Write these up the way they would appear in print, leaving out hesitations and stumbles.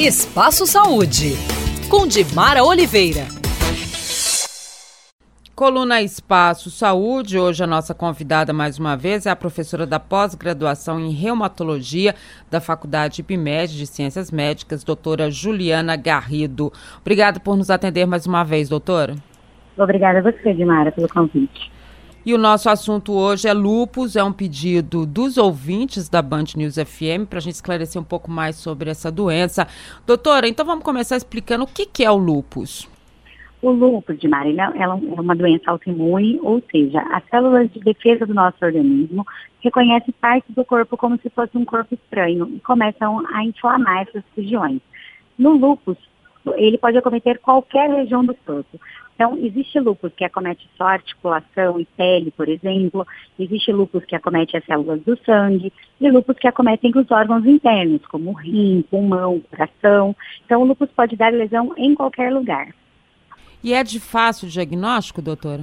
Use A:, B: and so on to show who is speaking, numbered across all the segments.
A: Espaço Saúde, com Dimara Oliveira.
B: Coluna Espaço Saúde, hoje a nossa convidada mais uma vez é a professora da pós-graduação em reumatologia da Faculdade IPMED de Ciências Médicas, doutora Juliana Garrido. Obrigada por nos atender mais uma vez, doutora.
C: Obrigada a você, Dimara, pelo convite.
B: E o nosso assunto hoje é lúpus, é um pedido dos ouvintes da Band News FM para a gente esclarecer um pouco mais sobre essa doença. Doutora, então vamos começar explicando o que é o lúpus.
C: O lúpus, Dimara, ela é uma doença autoimune, ou seja, as células de defesa do nosso organismo reconhecem partes do corpo como se fosse um corpo estranho e começam a inflamar essas regiões. No lúpus, ele pode acometer qualquer região do corpo. Então, existe lúpus que acomete só articulação e pele, por exemplo. Existe lúpus que acomete as células do sangue. E lúpus que acometem os órgãos internos, como rim, pulmão, coração. Então, o lúpus pode dar lesão em qualquer lugar.
B: E é de fácil diagnóstico, doutora?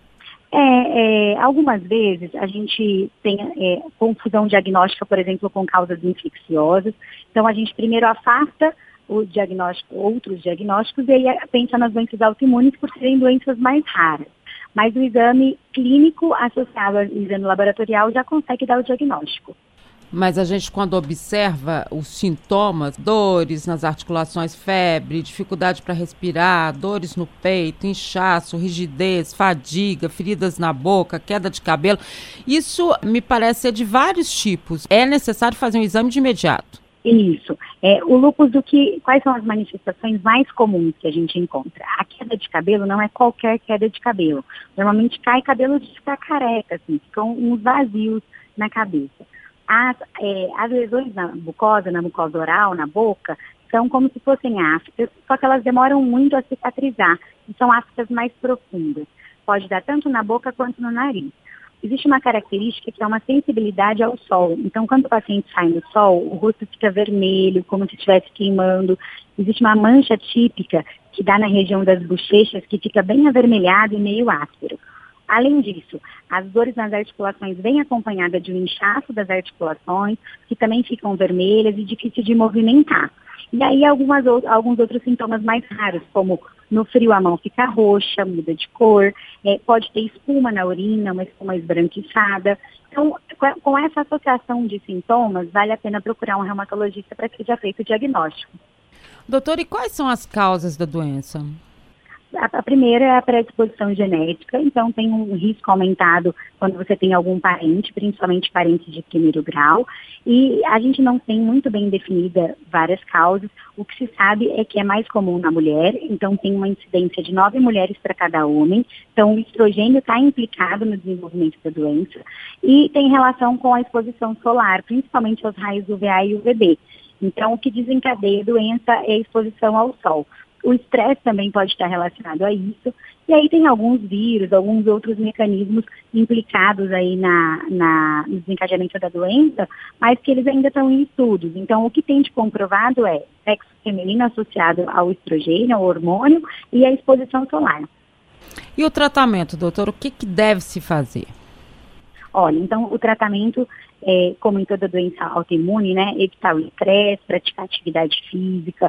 C: Algumas vezes a gente tem confusão diagnóstica, por exemplo, com causas infecciosas. Então, a gente primeiro afasta outros diagnósticos, e aí pensa nas doenças autoimunes por serem doenças mais raras. Mas o exame clínico associado ao exame laboratorial já consegue dar o diagnóstico.
B: Mas a gente, quando observa os sintomas, dores nas articulações, febre, dificuldade para respirar, dores no peito, inchaço, rigidez, fadiga, feridas na boca, queda de cabelo, isso me parece ser de vários tipos. É necessário fazer um exame de imediato.
C: Isso. O lúpus, quais são as manifestações mais comuns que a gente encontra? A queda de cabelo não é qualquer queda de cabelo. Normalmente cai cabelo de ficar careca, assim, ficam uns vazios na cabeça. As lesões na mucosa oral, na boca, são como se fossem aftas, só que elas demoram muito a cicatrizar, e são aftas mais profundas. Pode dar tanto na boca quanto no nariz. Existe uma característica que é uma sensibilidade ao sol. Então, quando o paciente sai no sol, o rosto fica vermelho, como se estivesse queimando. Existe uma mancha típica que dá na região das bochechas, que fica bem avermelhado e meio áspero. Além disso, as dores nas articulações vêm acompanhadas de um inchaço das articulações, que também ficam vermelhas e difícil de movimentar. E aí alguns outros sintomas mais raros, como no frio a mão fica roxa, muda de cor, pode ter espuma na urina, uma espuma esbranquiçada. Então, com essa associação de sintomas, vale a pena procurar um reumatologista para que seja feito o diagnóstico.
B: Doutor, e quais são as causas da doença?
C: A primeira é a predisposição genética, então tem um risco aumentado quando você tem algum parente, principalmente parentes de primeiro grau, e a gente não tem muito bem definida várias causas. O que se sabe é que é mais comum na mulher, então tem uma incidência de 9 mulheres para cada homem, então o estrogênio está implicado no desenvolvimento da doença, e tem relação com a exposição solar, principalmente aos raios UVA e UVB. Então o que desencadeia a doença é a exposição ao sol. O estresse também pode estar relacionado a isso. E aí tem alguns vírus, alguns outros mecanismos implicados aí no desencadeamento da doença, mas que eles ainda estão em estudos. Então, o que tem de comprovado é sexo feminino associado ao estrogênio, ao hormônio, e a exposição solar.
B: E o tratamento, doutor, o que deve se fazer?
C: Olha, então o tratamento, como em toda doença autoimune, né, evitar o estresse, praticar atividade física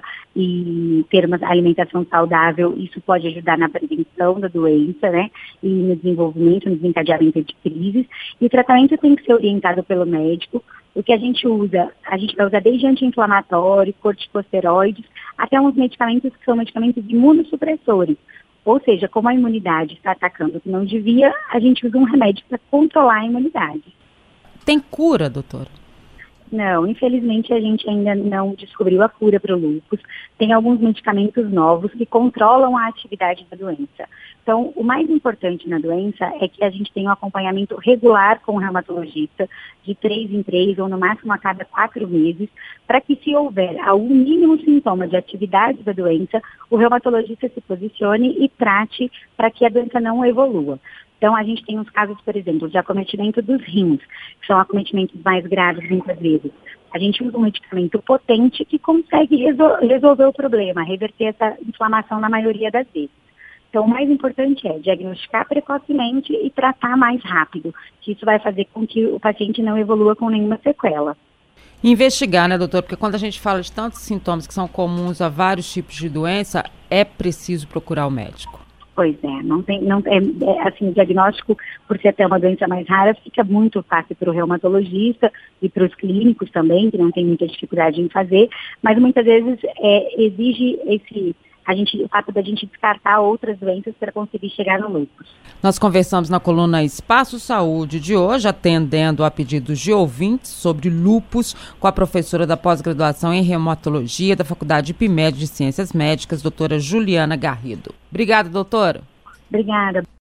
C: e ter uma alimentação saudável, isso pode ajudar na prevenção da doença, né, e no desenvolvimento, no desencadeamento de crises. E o tratamento tem que ser orientado pelo médico. O que a gente vai usar desde anti-inflamatório, corticosteroides, até uns medicamentos que são medicamentos imunossupressores. Ou seja, como a imunidade está atacando o que não devia, a gente usa um remédio para controlar a imunidade.
B: Tem cura, doutora?
C: Não, infelizmente a gente ainda não descobriu a cura para o lúpus. Tem alguns medicamentos novos que controlam a atividade da doença. Então, o mais importante na doença é que a gente tenha um acompanhamento regular com o reumatologista, de 3 em 3 ou no máximo a cada 4 meses, para que se houver algum mínimo sintoma de atividade da doença, o reumatologista se posicione e trate para que a doença não evolua. Então, a gente tem uns casos, por exemplo, de acometimento dos rins, que são acometimentos mais graves muitas vezes. A gente usa um medicamento potente que consegue resolver o problema, reverter essa inflamação na maioria das vezes. Então, o mais importante é diagnosticar precocemente e tratar mais rápido, que isso vai fazer com que o paciente não evolua com nenhuma sequela.
B: investigar, né, doutor? Porque quando a gente fala de tantos sintomas que são comuns a vários tipos de doença, é preciso procurar o médico.
C: Pois é, assim, o diagnóstico, por ser até uma doença mais rara, fica muito fácil para o reumatologista e para os clínicos também, que não tem muita dificuldade em fazer, mas muitas vezes exige o fato da gente descartar outras doenças para conseguir chegar no lúpus.
B: Nós conversamos na coluna Espaço Saúde de hoje, atendendo a pedidos de ouvintes sobre lúpus, com a professora da pós-graduação em reumatologia da Faculdade IPMED de Ciências Médicas, doutora Juliana Garrido. Obrigada, doutora.
C: Obrigada.